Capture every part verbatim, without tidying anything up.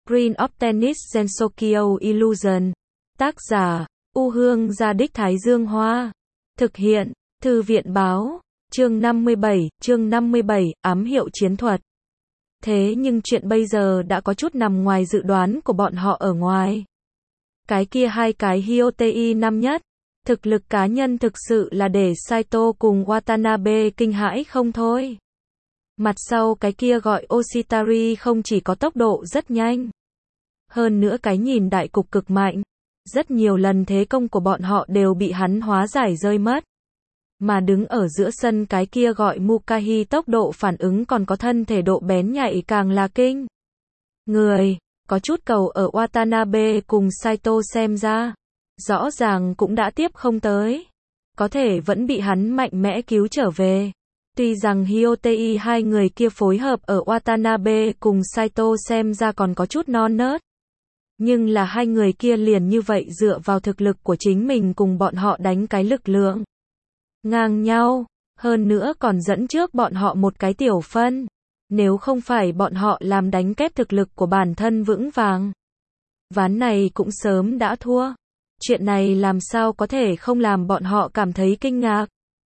Screen of Tennis Gensokyo Illusion. Tác giả, U Hương Gia Đích Thái Dương Hoa. Thực hiện, Thư viện Báo. Chương năm mươi bảy, chương năm mươi bảy, ám hiệu chiến thuật. Thế nhưng chuyện bây giờ đã có chút nằm ngoài dự đoán của bọn họ ở ngoài. Cái kia hai cái Hyotei năm nhất. Thực lực cá nhân thực sự là để Saito cùng Watanabe kinh hãi không thôi. Mặt sau cái kia gọi Oshitari không chỉ có tốc độ rất nhanh. Hơn nữa cái nhìn đại cục cực mạnh. Rất nhiều lần thế công của bọn họ đều bị hắn hóa giải rơi mất. Mà đứng ở giữa sân cái kia gọi Mukahi tốc độ phản ứng còn có thân thể độ bén nhạy càng là kinh. Người, có chút cầu ở Watanabe cùng Saito xem ra. Rõ ràng cũng đã tiếp không tới. Có thể vẫn bị hắn mạnh mẽ cứu trở về. Tuy rằng Hyotei hai người kia phối hợp ở Watanabe cùng Saito xem ra còn có chút non nớt. Nhưng là hai người kia liền như vậy dựa vào thực lực của chính mình cùng bọn họ đánh cái lực lượng ngang nhau, hơn nữa còn dẫn trước bọn họ một cái tiểu phân. Nếu không phải bọn họ làm đánh kép thực lực của bản thân vững vàng, ván này cũng sớm đã thua. Chuyện này làm sao có thể không làm bọn họ cảm thấy kinh ngạc.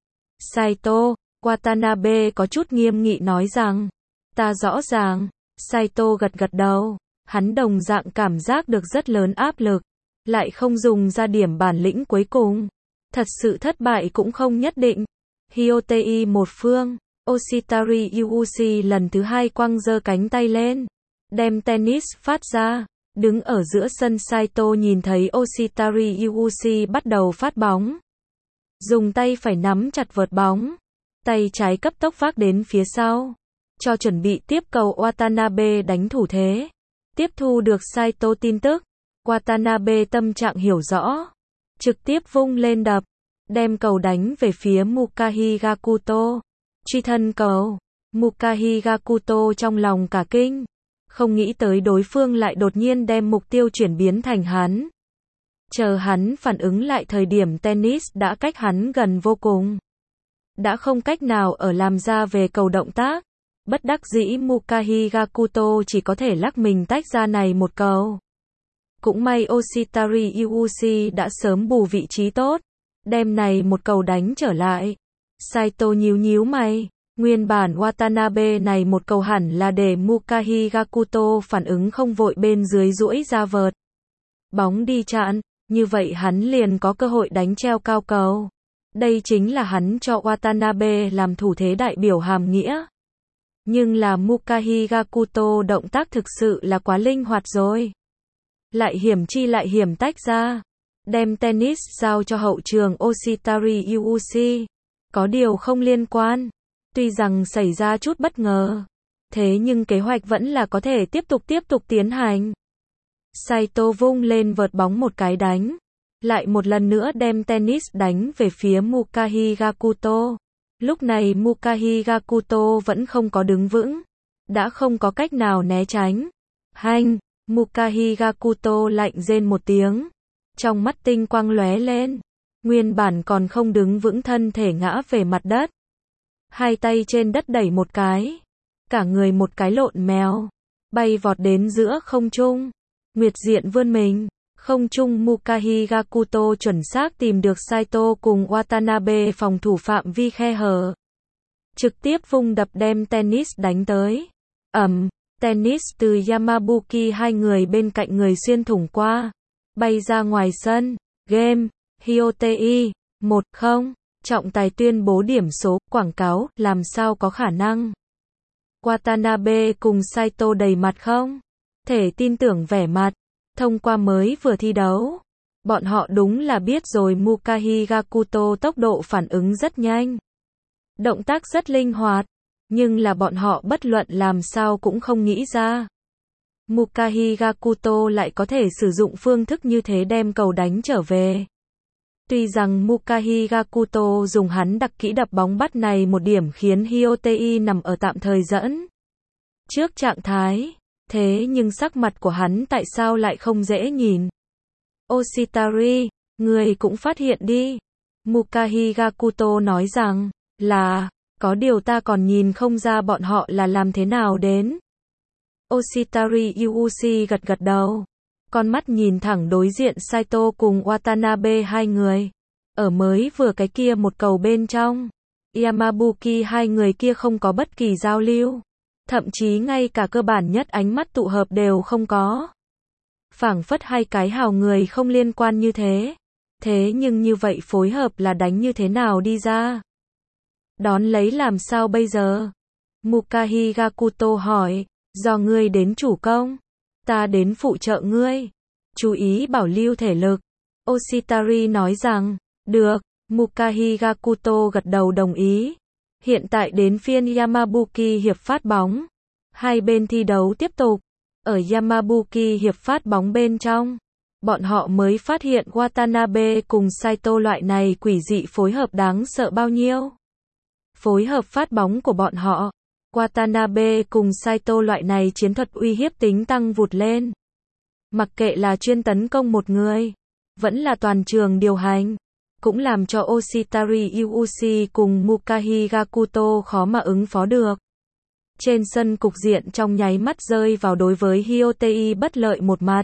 Saito, Watanabe có chút nghiêm nghị nói rằng, ta rõ ràng. Saito gật gật đầu, hắn đồng dạng cảm giác được rất lớn áp lực, lại không dùng ra điểm bản lĩnh cuối cùng. Thật sự thất bại cũng không nhất định. Hyotei một phương, Oshitari Uchi lần thứ hai quăng giơ cánh tay lên, đem tennis phát ra. Đứng ở giữa sân Saito nhìn thấy Oshitari Uchi bắt đầu phát bóng. Dùng tay phải nắm chặt vợt bóng, tay trái cấp tốc vác đến phía sau, cho chuẩn bị tiếp cầu Watanabe đánh thủ thế. Tiếp thu được Saito tin tức, Watanabe tâm trạng hiểu rõ, trực tiếp vung lên đập, đem cầu đánh về phía Mukahi Gakuto. Truy thân cầu, Mukahi Gakuto trong lòng cả kinh, không nghĩ tới đối phương lại đột nhiên đem mục tiêu chuyển biến thành hắn. Chờ hắn phản ứng lại thời điểm tennis đã cách hắn gần vô cùng. Đã không cách nào ở làm ra về cầu động tác. Bất đắc dĩ Mukahi Gakuto chỉ có thể lắc mình tách ra này một cầu. Cũng may Oshitari Uchi đã sớm bù vị trí tốt, đem này một cầu đánh trở lại. Saito nhíu nhíu mày, nguyên bản Watanabe này một cầu hẳn là để Mukahi Gakuto phản ứng không vội bên dưới duỗi ra vợt. Bóng đi chặn, như vậy hắn liền có cơ hội đánh treo cao cầu. Đây chính là hắn cho Watanabe làm thủ thế đại biểu hàm nghĩa. Nhưng là Mukahi Gakuto động tác thực sự là quá linh hoạt rồi. Lại hiểm chi lại hiểm tách ra, đem tennis giao cho hậu trường Oshitari Uchi. Có điều không liên quan, tuy rằng xảy ra chút bất ngờ, thế nhưng kế hoạch vẫn là có thể tiếp tục tiếp tục tiến hành. Saito vung lên vợt bóng một cái đánh, lại một lần nữa đem tennis đánh về phía Mukahi Gakuto. Lúc này Mukahi Gakuto vẫn không có đứng vững, đã không có cách nào né tránh. Hanh, Mukahi Gakuto lạnh rên một tiếng, trong mắt tinh quang lóe lên, nguyên bản còn không đứng vững thân thể ngã về mặt đất. Hai tay trên đất đẩy một cái, cả người một cái lộn mèo, bay vọt đến giữa không trung, nguyệt diện vươn mình. Không trung Mukahi Gakuto chuẩn xác tìm được Saito cùng Watanabe phòng thủ phạm vi khe hở. Trực tiếp vung đập đem tennis đánh tới. Ầm, tennis từ Yamabuki hai người bên cạnh người xuyên thủng qua, bay ra ngoài sân. Game, Hyotei, một không, trọng tài tuyên bố điểm số, quảng cáo, làm sao có khả năng. Watanabe cùng Saito đầy mặt không thể tin tưởng vẻ mặt. Thông qua mới vừa thi đấu, bọn họ đúng là biết rồi Mukahi Gakuto tốc độ phản ứng rất nhanh, động tác rất linh hoạt, nhưng là bọn họ bất luận làm sao cũng không nghĩ ra. Mukahi Gakuto lại có thể sử dụng phương thức như thế đem cầu đánh trở về. Tuy rằng Mukahi Gakuto dùng hắn đặc kỹ đập bóng bắt này một điểm khiến Hyotei nằm ở tạm thời dẫn trước trạng thái. Thế nhưng sắc mặt của hắn tại sao lại không dễ nhìn? Oshitari, người cũng phát hiện đi. Mukahi Gakuto nói rằng, là, có điều ta còn nhìn không ra bọn họ là làm thế nào đến. Oshitari Yuuchi gật gật đầu. Con mắt nhìn thẳng đối diện Saito cùng Watanabe hai người. Ở mới vừa cái kia một cầu bên trong. Yamabuki hai người kia không có bất kỳ giao lưu. Thậm chí ngay cả cơ bản nhất ánh mắt tụ hợp đều không có. Phảng phất hai cái hào người không liên quan như thế. Thế nhưng như vậy phối hợp là đánh như thế nào đi ra? Đón lấy làm sao bây giờ? Mukahi Gakuto hỏi, do ngươi đến chủ công, ta đến phụ trợ ngươi. Chú ý bảo lưu thể lực. Oshitari nói rằng, được, Mukahi Gakuto gật đầu đồng ý. Hiện tại đến phiên Yamabuki hiệp phát bóng. Hai bên thi đấu tiếp tục. Ở Yamabuki hiệp phát bóng bên trong, bọn họ mới phát hiện Watanabe cùng Saito loại này quỷ dị phối hợp đáng sợ bao nhiêu. Phối hợp phát bóng của bọn họ, Watanabe cùng Saito loại này chiến thuật uy hiếp tính tăng vụt lên. Mặc kệ là chuyên tấn công một người, vẫn là toàn trường điều hành, cũng làm cho Oshitari Yuuchi cùng Mukahi Gakuto khó mà ứng phó được. Trên sân cục diện trong nháy mắt rơi vào đối với Hyotei bất lợi một mặt.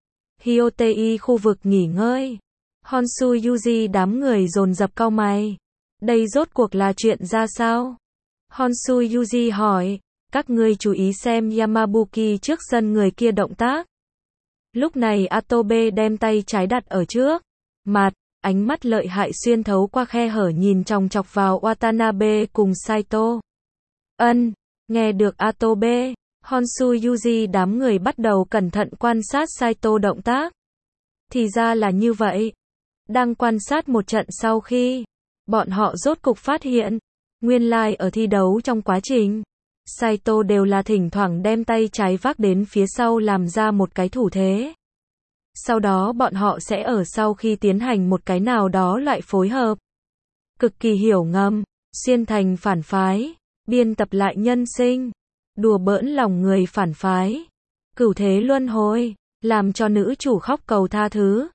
Hyotei khu vực nghỉ ngơi. Honshu Yuji đám người dồn dập cau mày. Đây rốt cuộc là chuyện ra sao? Honshu Yuji hỏi, các ngươi chú ý xem Yamabuki trước sân người kia động tác. Lúc này Atobe đem tay trái đặt ở trước mặt, ánh mắt lợi hại xuyên thấu qua khe hở nhìn chòng chọc vào Watanabe cùng Saito. Ân, nghe được Atobe, Honshu Yuji đám người bắt đầu cẩn thận quan sát Saito động tác. Thì ra là như vậy. Đang quan sát một trận sau khi, bọn họ rốt cục phát hiện, nguyên lai like ở thi đấu trong quá trình, Saito đều là thỉnh thoảng đem tay trái vác đến phía sau làm ra một cái thủ thế. Sau đó bọn họ sẽ ở sau khi tiến hành một cái nào đó loại phối hợp. Cực kỳ hiểu ngầm, xuyên thành phản phái, biên tập lại nhân sinh, đùa bỡn lòng người phản phái, cửu thế luân hồi, làm cho nữ chủ khóc cầu tha thứ.